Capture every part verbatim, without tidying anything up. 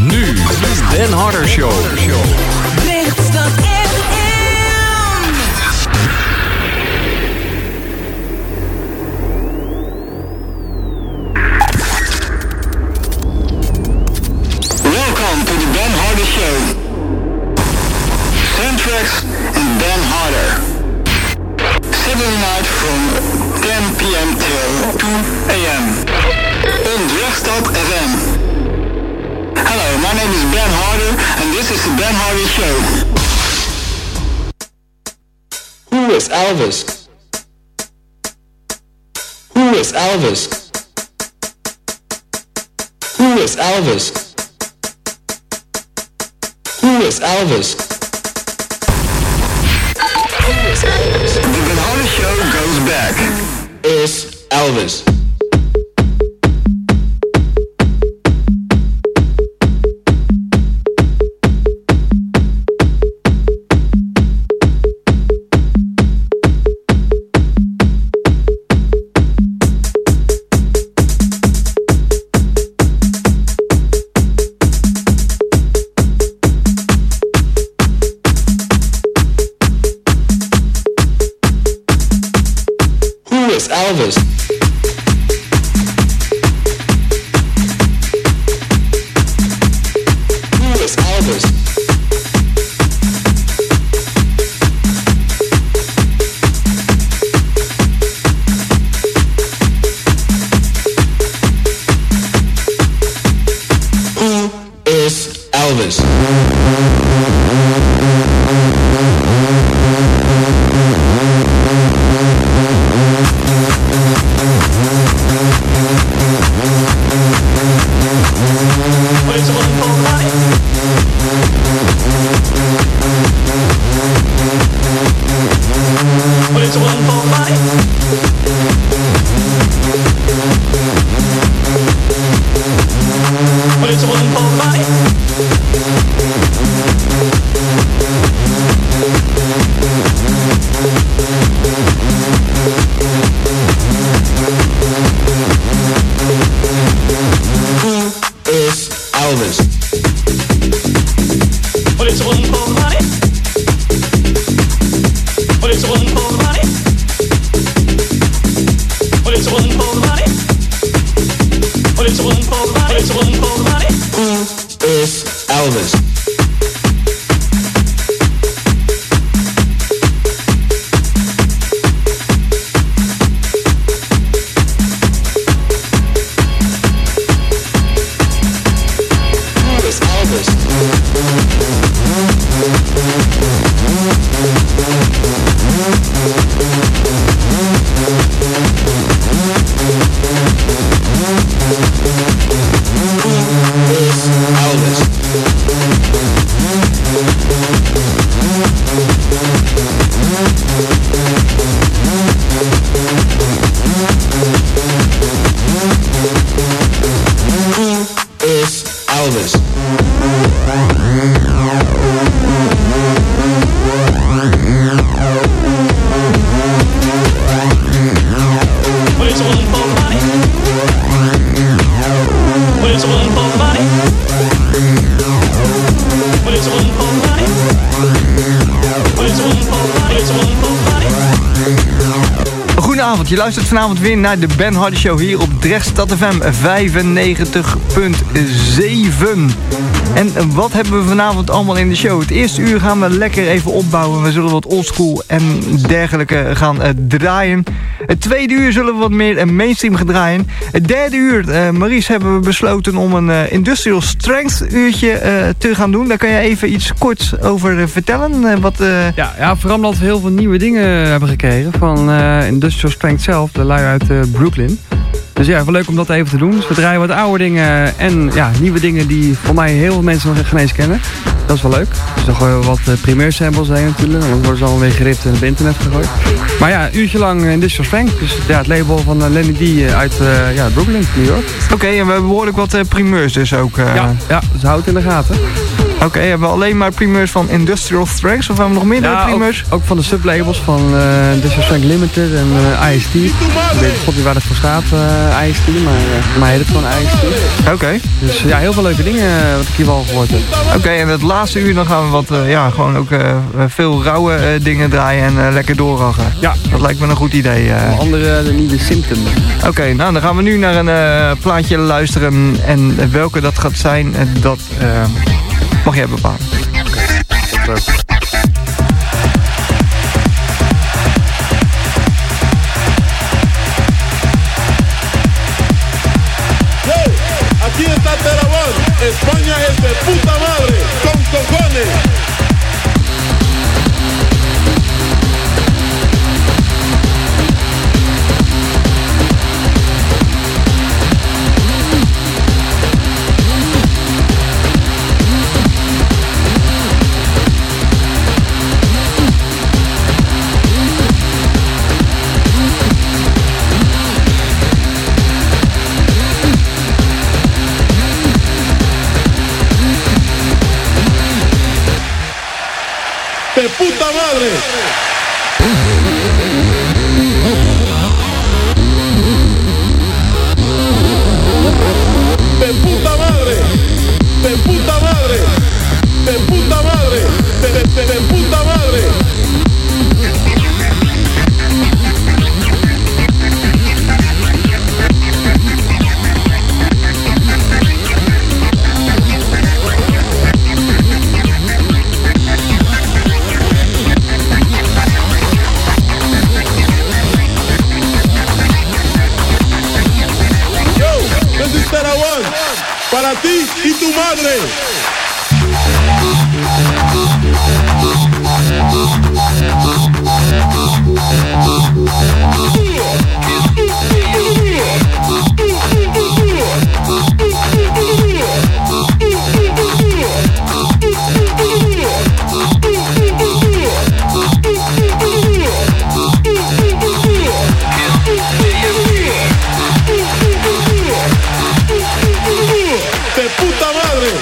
Nu, Ben Harder Show. Lichtstad F M. Welcome to the Ben Harder Show. Soundtracks and Ben Harder. Saturday night from ten p.m. till two a.m. on Lichtstad F M. Hello, my name is Ben Harder and this is the Ben Harder Show. Who is Elvis? Who is Elvis? Who is Elvis? Who is Elvis? Who is Elvis? The Ben Harder Show goes back. Is Elvis? Elvis. Who is Elvis? Who is Elvis? Je luistert vanavond weer naar de Ben Harder Show hier op Lichtstad F M vijfennegentig komma zeven. En wat hebben we vanavond allemaal in de show? Het eerste uur gaan we lekker even opbouwen. We zullen wat oldschool en dergelijke gaan uh, draaien. Het tweede uur zullen we wat meer uh, mainstream gaan draaien. Het derde uur, uh, Maurice, hebben we besloten om een uh, industrial strength uurtje uh, te gaan doen. Daar kan je even iets kort over uh, vertellen. Uh, wat, uh... ja, ja, vooral omdat we heel veel nieuwe dingen hebben gekregen van uh, industrial strength zelf, de lui uit uh, Brooklyn. Dus ja, wel leuk om dat even te doen. Dus we draaien wat oude dingen en ja, nieuwe dingen die voor mij heel veel mensen nog geen eens kennen. Dat is wel leuk. Dus nog uh, wat uh, primeur samples zijn natuurlijk. Dan worden ze allemaal weer geript en op internet gegooid. Maar ja, een uurtje lang Industrial Strength. Dus ja, het label van uh, Lenny D uh, uit uh, ja, Brooklyn, New York. Oké, okay, en we hebben behoorlijk wat uh, primeurs dus ook. Uh... Ja, ja, dus houd het in de gaten. Oké, okay, hebben we alleen maar primeurs van Industrial Strengths of hebben we nog meerdere ja, primeurs? Ook, ook van de sublabels van uh, Industrial Strength Limited en uh, I S T. Ik weet god niet waar het voor staat, uh, I S T, maar uh, voor mij heet het gewoon I S T. Oké. Okay. Dus ja, heel veel leuke dingen uh, wat ik hier wel gehoord heb. Oké, okay, en het laatste uur dan gaan we wat, uh, ja, gewoon ook uh, veel rauwe uh, dingen draaien en uh, lekker doorraggen. Ja. Dat lijkt me een goed idee. Uh. Onder andere de nieuwe Symptom. Oké, okay, nou dan gaan we nu naar een uh, plaatje luisteren en welke dat gaat zijn, dat uh, mag jij bepalen. Leuk. Aquí está Terabón, España es de puta madre, con cojones. De puta madre. De puta madre. De puta madre. De puta madre. De, de, de, de puta madre. Para ti y tu madre. De puta madre.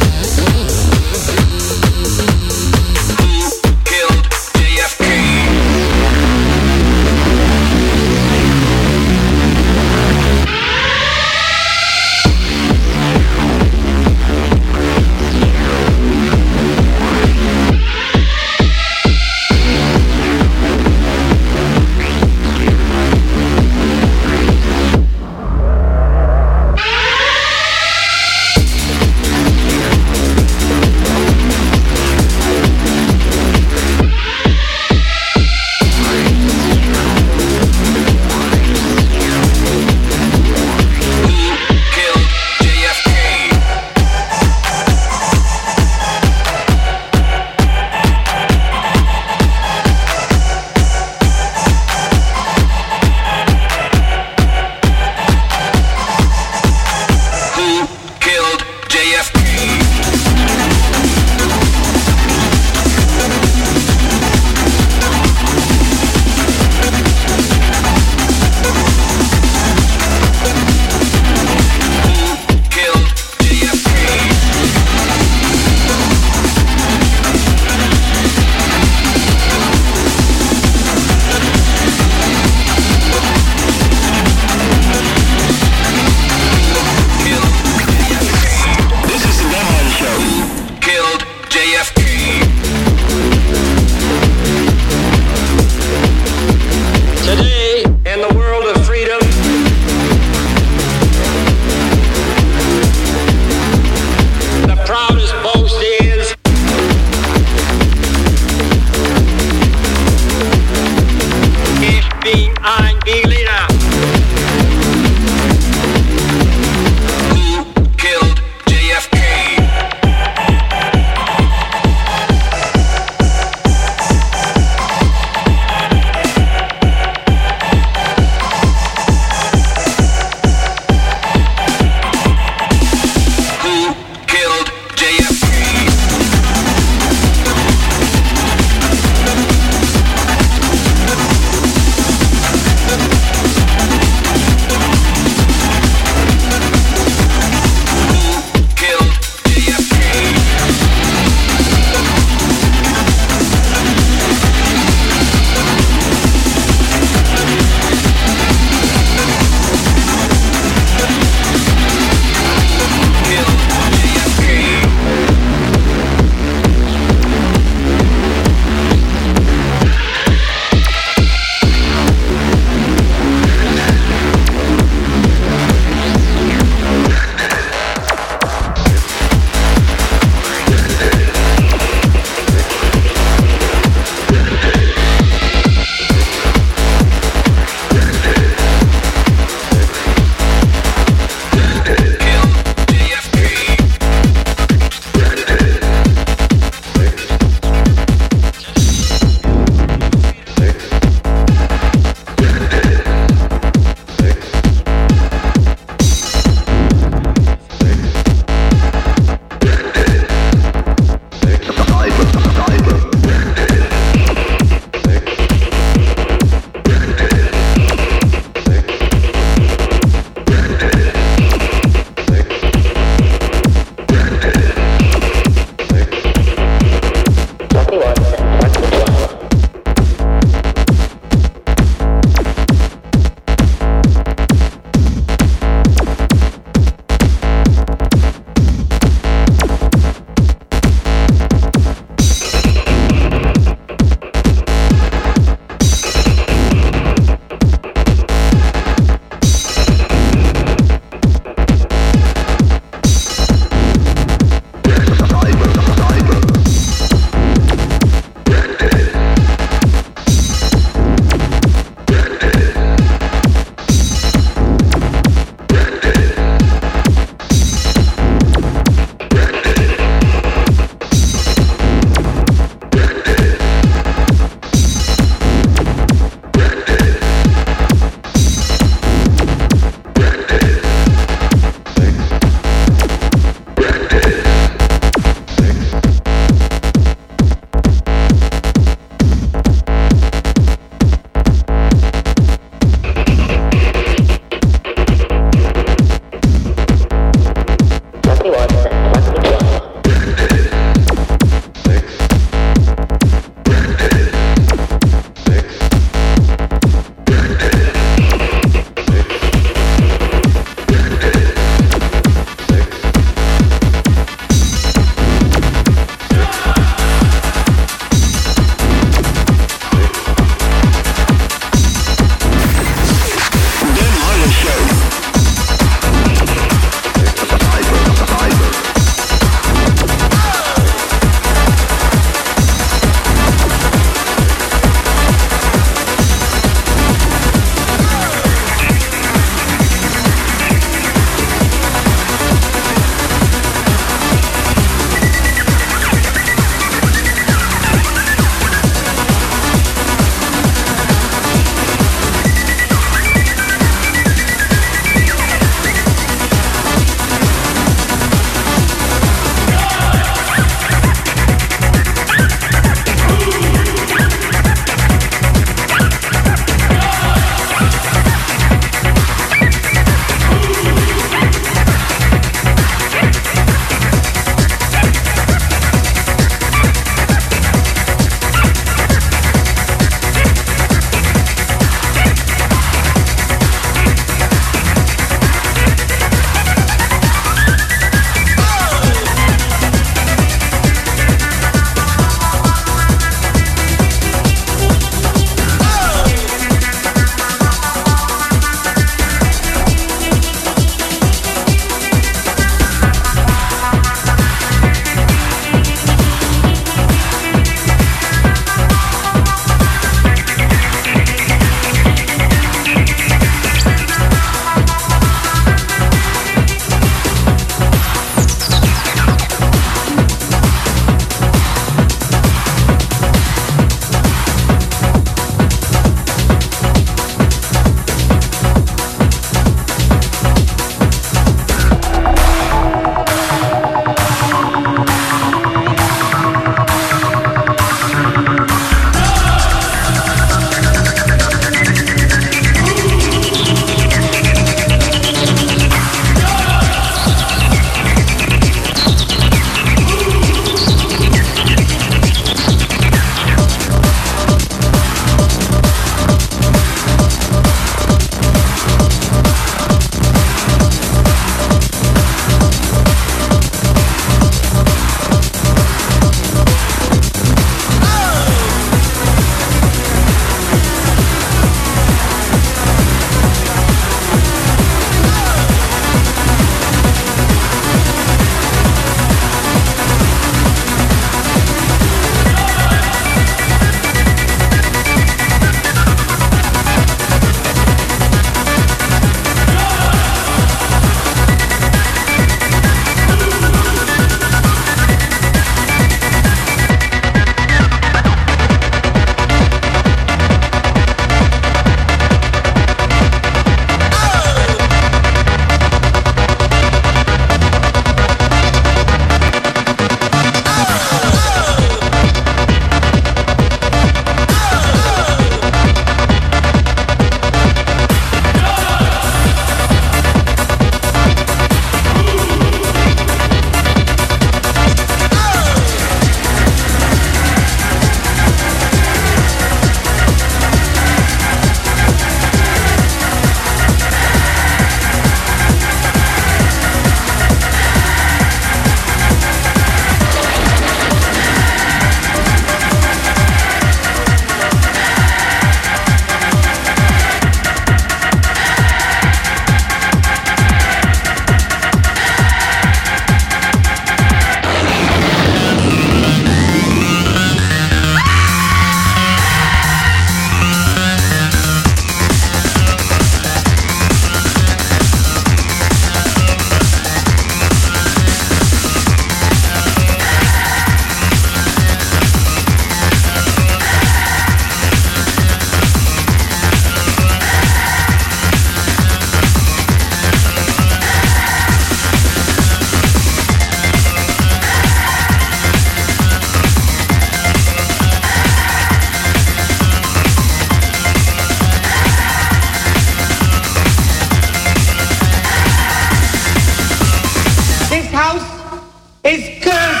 is cursed.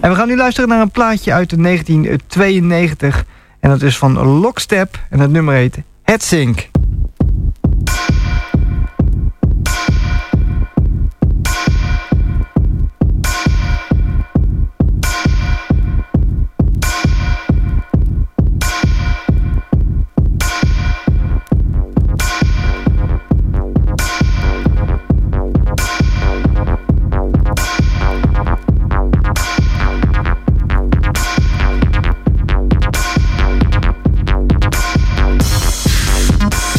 En we gaan nu luisteren naar een plaatje uit negentien tweeënnegentig. En dat is van Lockstep. En het nummer heet Headsink. We'll be right back.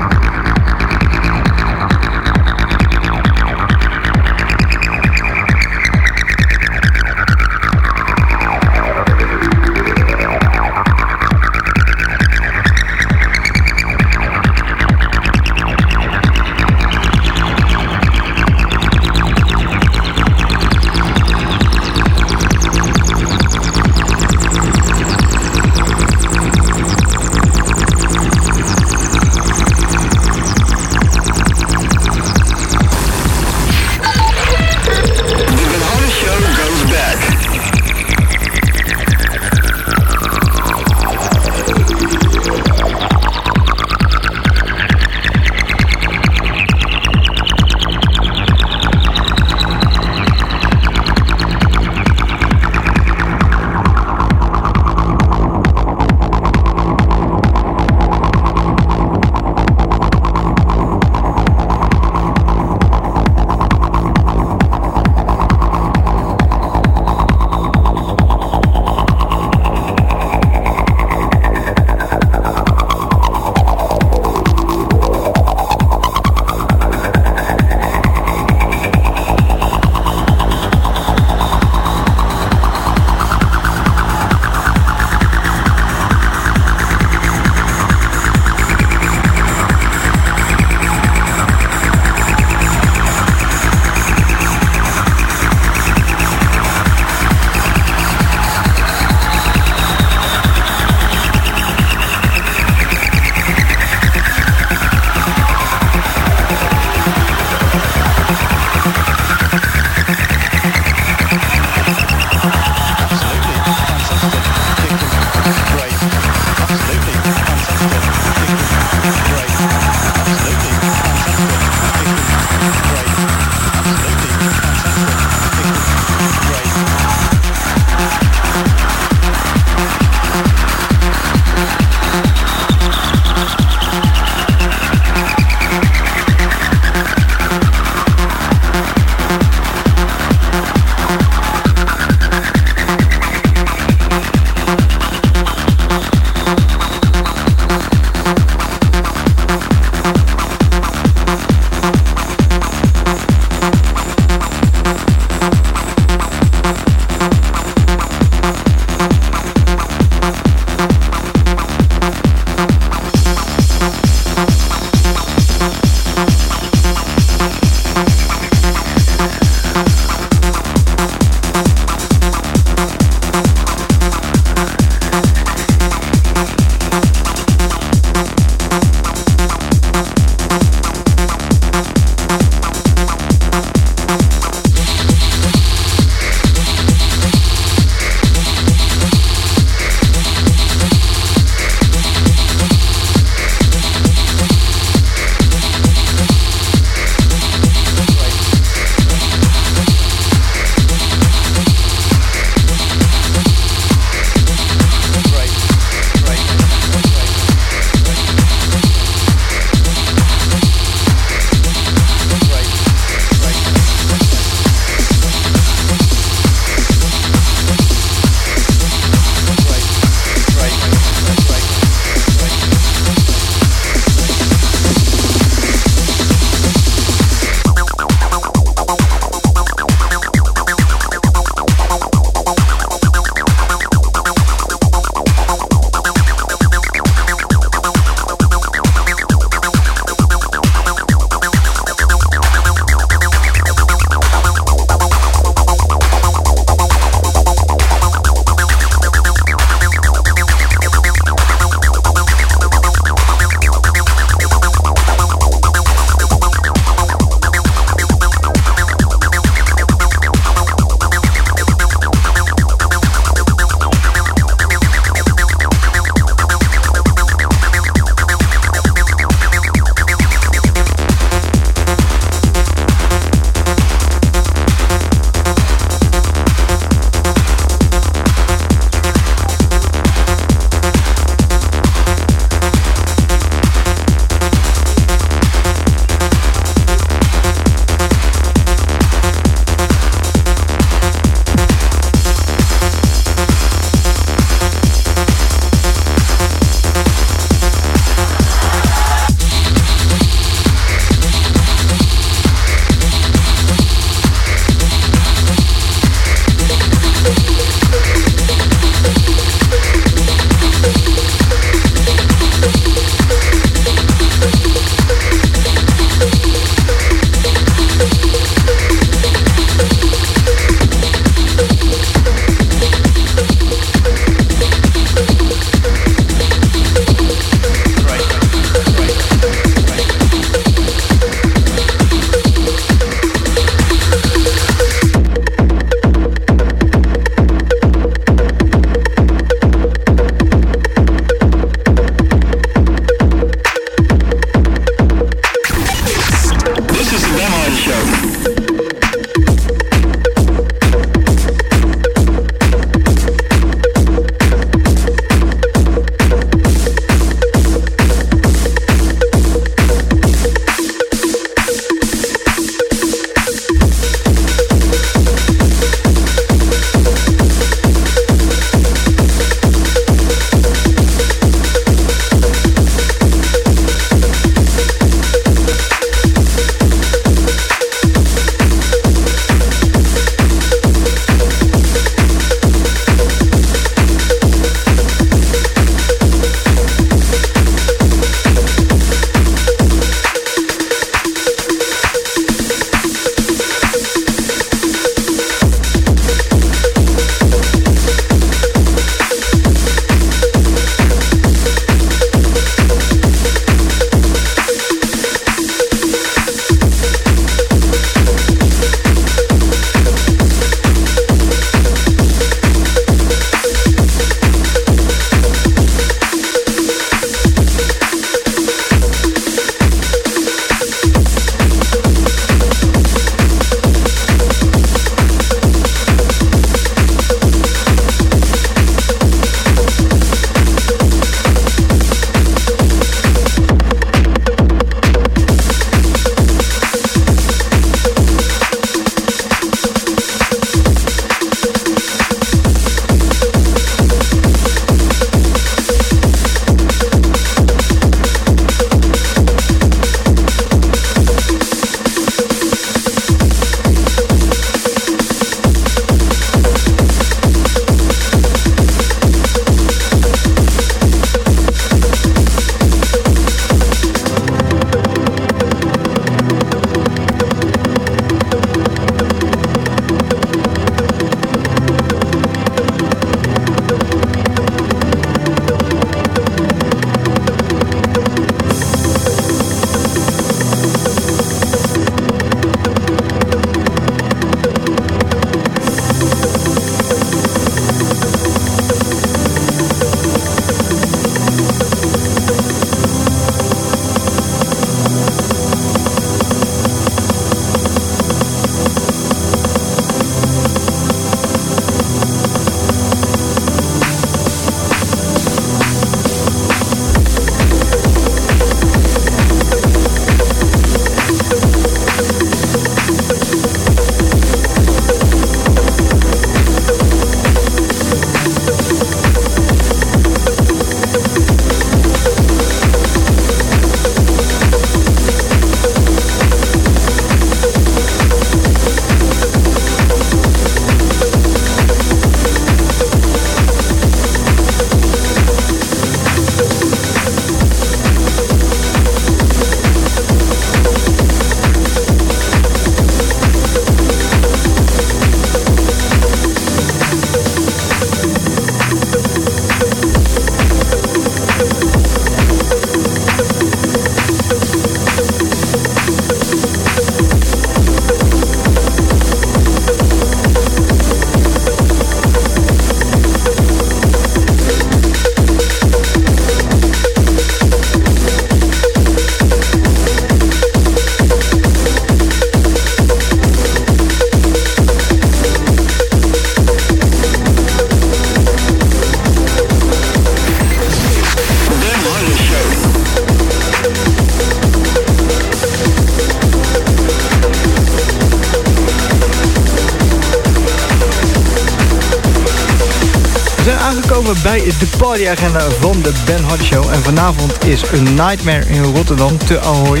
bij de partyagenda van de Ben Hardy Show. En vanavond is A Nightmare in Rotterdam te Ahoy.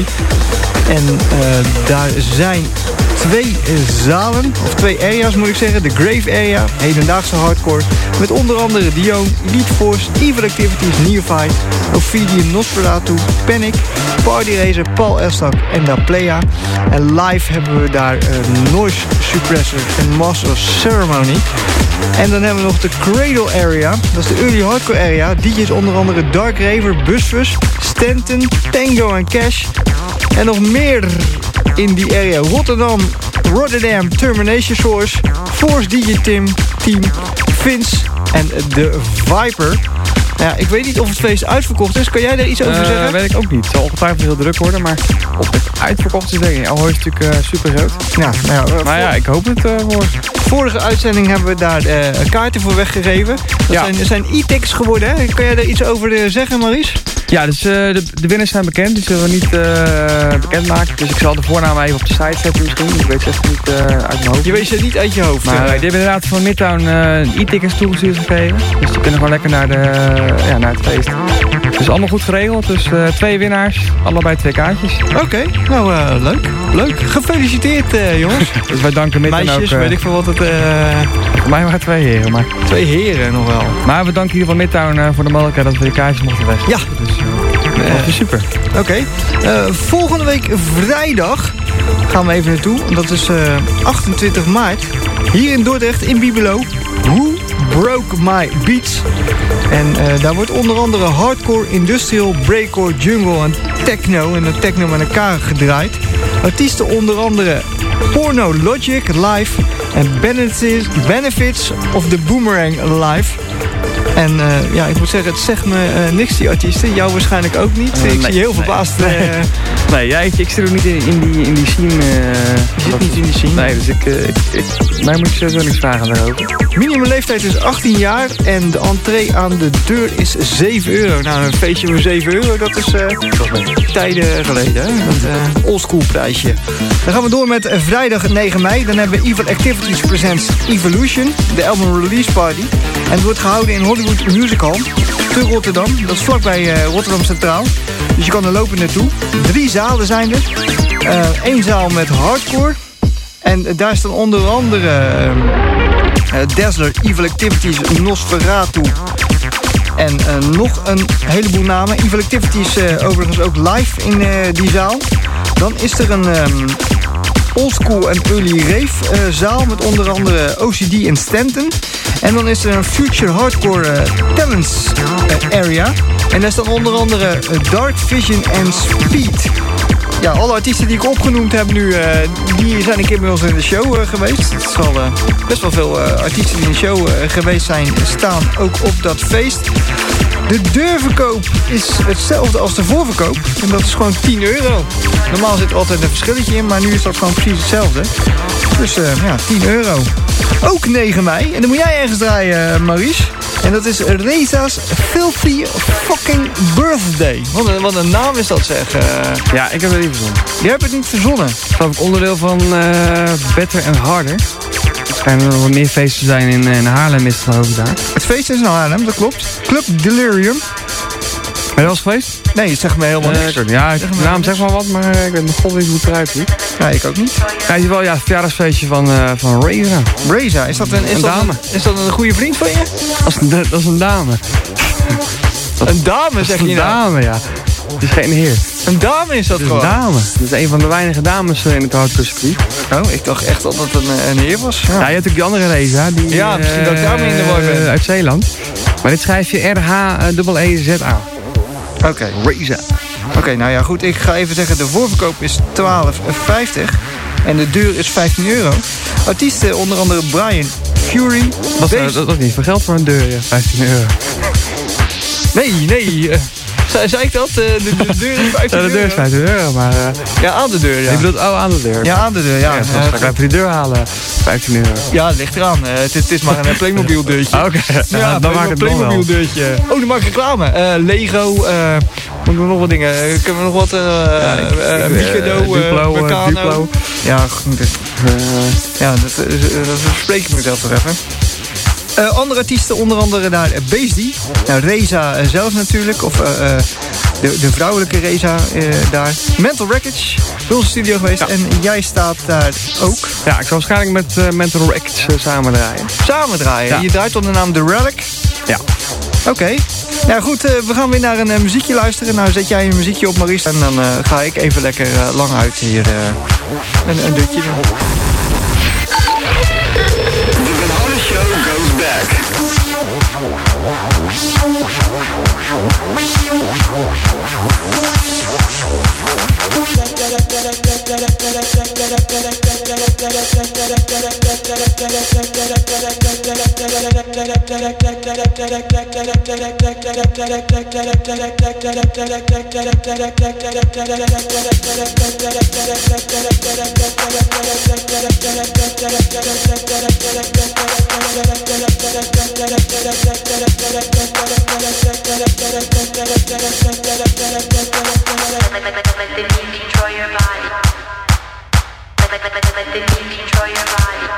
En uh, daar zijn twee zalen, of twee areas moet ik zeggen. De Grave Area, hedendaagse hardcore. Met onder andere Dion, Elite Force, Evil Activities, Neophyte, Ophidian, Nosferatu, Panic, Party Racer, Paul Elstak en Da Playa. En live hebben we daar uh, Noise Suppressor en Master of Ceremony. En dan hebben we nog de Cradle Area. Dat is de Early Hardcore Area. D J's onder andere Dark Raver, Busfus, Stanton, Tango en Cash. En nog meer in die area. Rotterdam, Rotterdam, Termination Source, Force D J Tim, Team, Vince en de Viper. Ja, ik weet niet of het feest uitverkocht is. Kan jij daar iets over uh, zeggen? Weet ik ook niet. Het zal ongetwijfeld heel druk worden, maar of het uitverkocht is, denk ik. Ahoy is natuurlijk uh, super groot. Ja, nou ja, uh, maar ja, ik hoop het uh, voor. Vorige uitzending hebben we daar uh, kaarten voor weggegeven. Dat ja. zijn, zijn e-tickets geworden, hè? Kan jij daar iets over uh, zeggen, Maurice? Ja, dus uh, de, de winnaars zijn bekend. Die zullen we niet uh, bekendmaken. Dus ik zal de voornaam even op de site zetten misschien. Ik weet het echt niet uh, uit mijn hoofd. Je weet ze niet uit je hoofd. Maar uh, die hebben inderdaad van Midtown uh, e-tickets toegestuurd gekregen. Dus die kunnen gewoon lekker naar, de, uh, ja, naar het feest. Dus allemaal goed geregeld. Dus uh, twee winnaars. Allebei twee kaartjes. Oké, okay, nou uh, leuk. Leuk. Gefeliciteerd uh, jongens. Dus wij danken Midtown ook. Meisjes, uh, weet ik veel wat het... Uh... Voor mij waren twee heren. Maar... Twee heren nog wel. Maar we danken hier van Midtown uh, voor de mogelijkheid dat we de kaartjes mochten weg. Ja. Dus, uh, Uh, dat is super. Oké. Okay. Uh, volgende week vrijdag gaan we even naartoe. Dat is uh, achtentwintig maart. Hier in Dordrecht, in Bibelo. Who Broke My Beats. En uh, daar wordt onder andere hardcore, industrial, breakcore, jungle en techno. En de techno met elkaar gedraaid. Artiesten onder andere Porno Logic live. En Benefits, Benefits of the Boomerang live. En uh, ja, ik moet zeggen, het zegt me uh, niks, die artiesten. Jou waarschijnlijk ook niet. Uh, ik nee, zie je heel nee. verbaasd. Uh, nee, ja, ik, ik zit ook niet in, in, die, in die scene. Uh, je zit niet in die scene? Nee, dus ik, uh, ik, ik, mij moet je sowieso niks vragen daarover. Minimumleeftijd is achttien jaar en de entree aan de deur is zeven euro. Nou, een feestje voor zeven euro, dat is uh, tijden geleden. Hè? Dat uh, oldschool prijsje. Dan gaan we door met uh, vrijdag negen mei. Dan hebben we Evil Activities Presents Evolution, de album release party. En het wordt gehouden in Hollywood Music Hall te Rotterdam. Dat is vlakbij uh, Rotterdam Centraal. Dus je kan er lopen naartoe. Drie zalen zijn er. Eén uh, zaal met hardcore. En uh, daar staan onder andere uh, uh, Dazzler, Evil Activities, Nosferatu. En uh, nog een heleboel namen. Evil Activities uh, overigens ook live in uh, die zaal. Dan is er een... Um, oldschool en early rave uh, zaal met onder andere O C D en Stanton. En dan is er een future hardcore uh, talents uh, area. En daar staan onder andere uh, Dark Vision en Speed. Ja, alle artiesten die ik opgenoemd heb nu, uh, die zijn een keer bij ons in de show uh, geweest. Het is al uh, best wel veel uh, artiesten die in de show uh, geweest zijn, staan ook op dat feest. De deurverkoop is hetzelfde als de voorverkoop. En dat is gewoon tien euro. Normaal zit er altijd een verschilletje in, maar nu is dat gewoon precies hetzelfde. Dus uh, ja, tien euro. Ook negen mei. En dan moet jij ergens draaien, uh, Maurice. En dat is Reza's Filthy Fucking Birthday. Wat een, wat een naam is dat, zeg. Uh, ja, ik heb het niet verzonnen. Je hebt het niet verzonnen? Dat is geloof ik onderdeel van uh, Better and Harder. Er schijnen nog wel meer feesten zijn in, in Haarlem, is het geloof ik daar. Het feest is in Haarlem, dat klopt. Club Delirium. Ben je wel eens geweest? Nee, het zegt me helemaal niks. Uh, ja, de naam zegt maar wat, maar ik weet nog god niet hoe het eruit ziet. Ja, ik ook niet. Ja, je ziet wel, ja, het verjaardagsfeestje van, uh, van Reza. Reza, is dat een, is een dat dame? Een, is dat een goede vriend van je? Dat is een, dat is een dame. Dat, een dame, zeg je nou? Een dame, ja. Het is geen heer. Een dame is dat het is gewoon? Een dame. Dat is een van de weinige dames in het hardcore circuit. Oh, ik dacht echt dat het een, een heer was. Ja, ja, je hebt natuurlijk die andere Reza. Die, ja, misschien uh, dat ik daarmee in de war ben. Uit Zeeland. Maar dit schrijf je R H E E Z A. Oké. Okay. Reza. Oké, okay, nou ja, goed. Ik ga even zeggen, de voorverkoop is twaalf vijftig. En de deur is vijftien euro. Artiesten onder andere Brian Fury. Dat is uh, niet veel geld voor een deur, ja. vijftien euro. Nee, nee. Uh, zei, zei ik dat? Uh, de, de deur is vijftien euro. Ja, de deur is vijftien euro, maar... Uh, ja, aan de deur, ja. Ik bedoel, oh, aan de deur. Ja, aan de deur, ja. ja dan ga ik even die deur halen. vijftien euro. Ja, het ligt eraan. Uh, het, is, het is maar een Playmobil deurtje. Ah, oké. Okay. Ja, ja, dan maak ik het Playmobil wel. Deurtje. Oh, dan maak ik reclame. Uh, Lego, uh, moeten we nog wat dingen. Uh, kunnen we nog wat... Uh, ja, uh, uh, Mikado, uh, Duplo, uh, Meccano. Duplo. Ja, goed. Uh, ja, dat, uh, dat verspreek ik mezelf toch even. Uh, andere artiesten, onder andere daar uh, Beastie. Nou, Reza uh, zelf natuurlijk. Of uh, uh, de, de vrouwelijke Reza uh, daar. Mental Wreckage. Bij onze studio geweest. Ja. En jij staat daar ook. Ja, ik zal waarschijnlijk met uh, Mental Wreckage uh, samen draaien. Samen draaien? Ja. Je draait onder de naam The Relic? Ja. Oké. Okay. Ja goed, uh, we gaan weer naar een uh, muziekje luisteren. Nou zet jij een muziekje op, Maurice. En dan uh, ga ik even lekker uh, lang uit hier uh, een, een dutje doen. The Ben Harder Show goes back. Let the beat control your body. Let, let, let, let the beat control your body.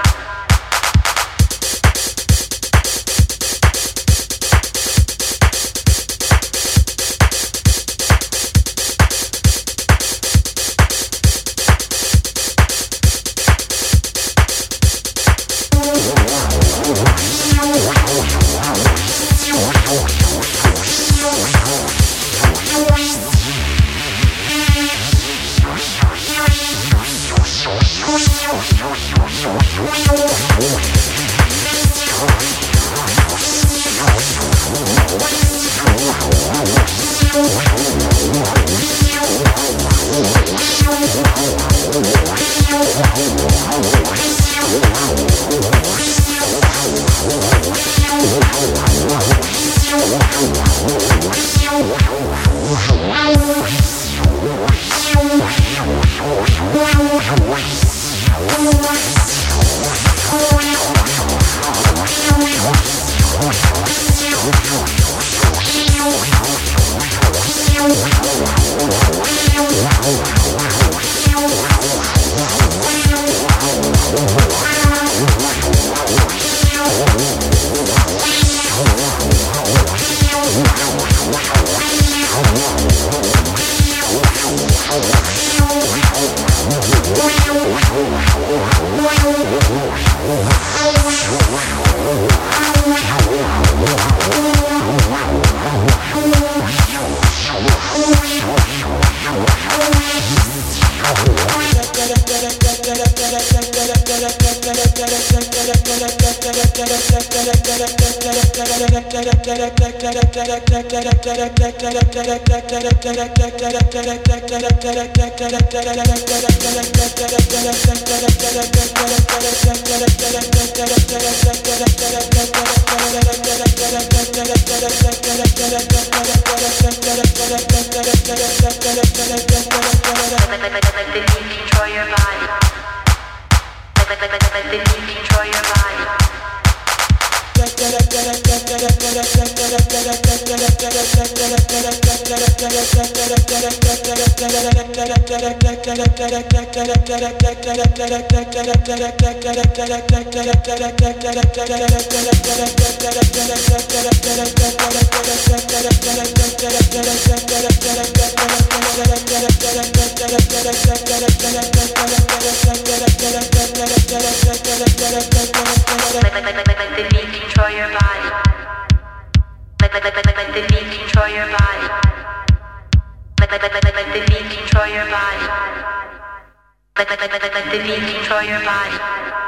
Let the beat control your body.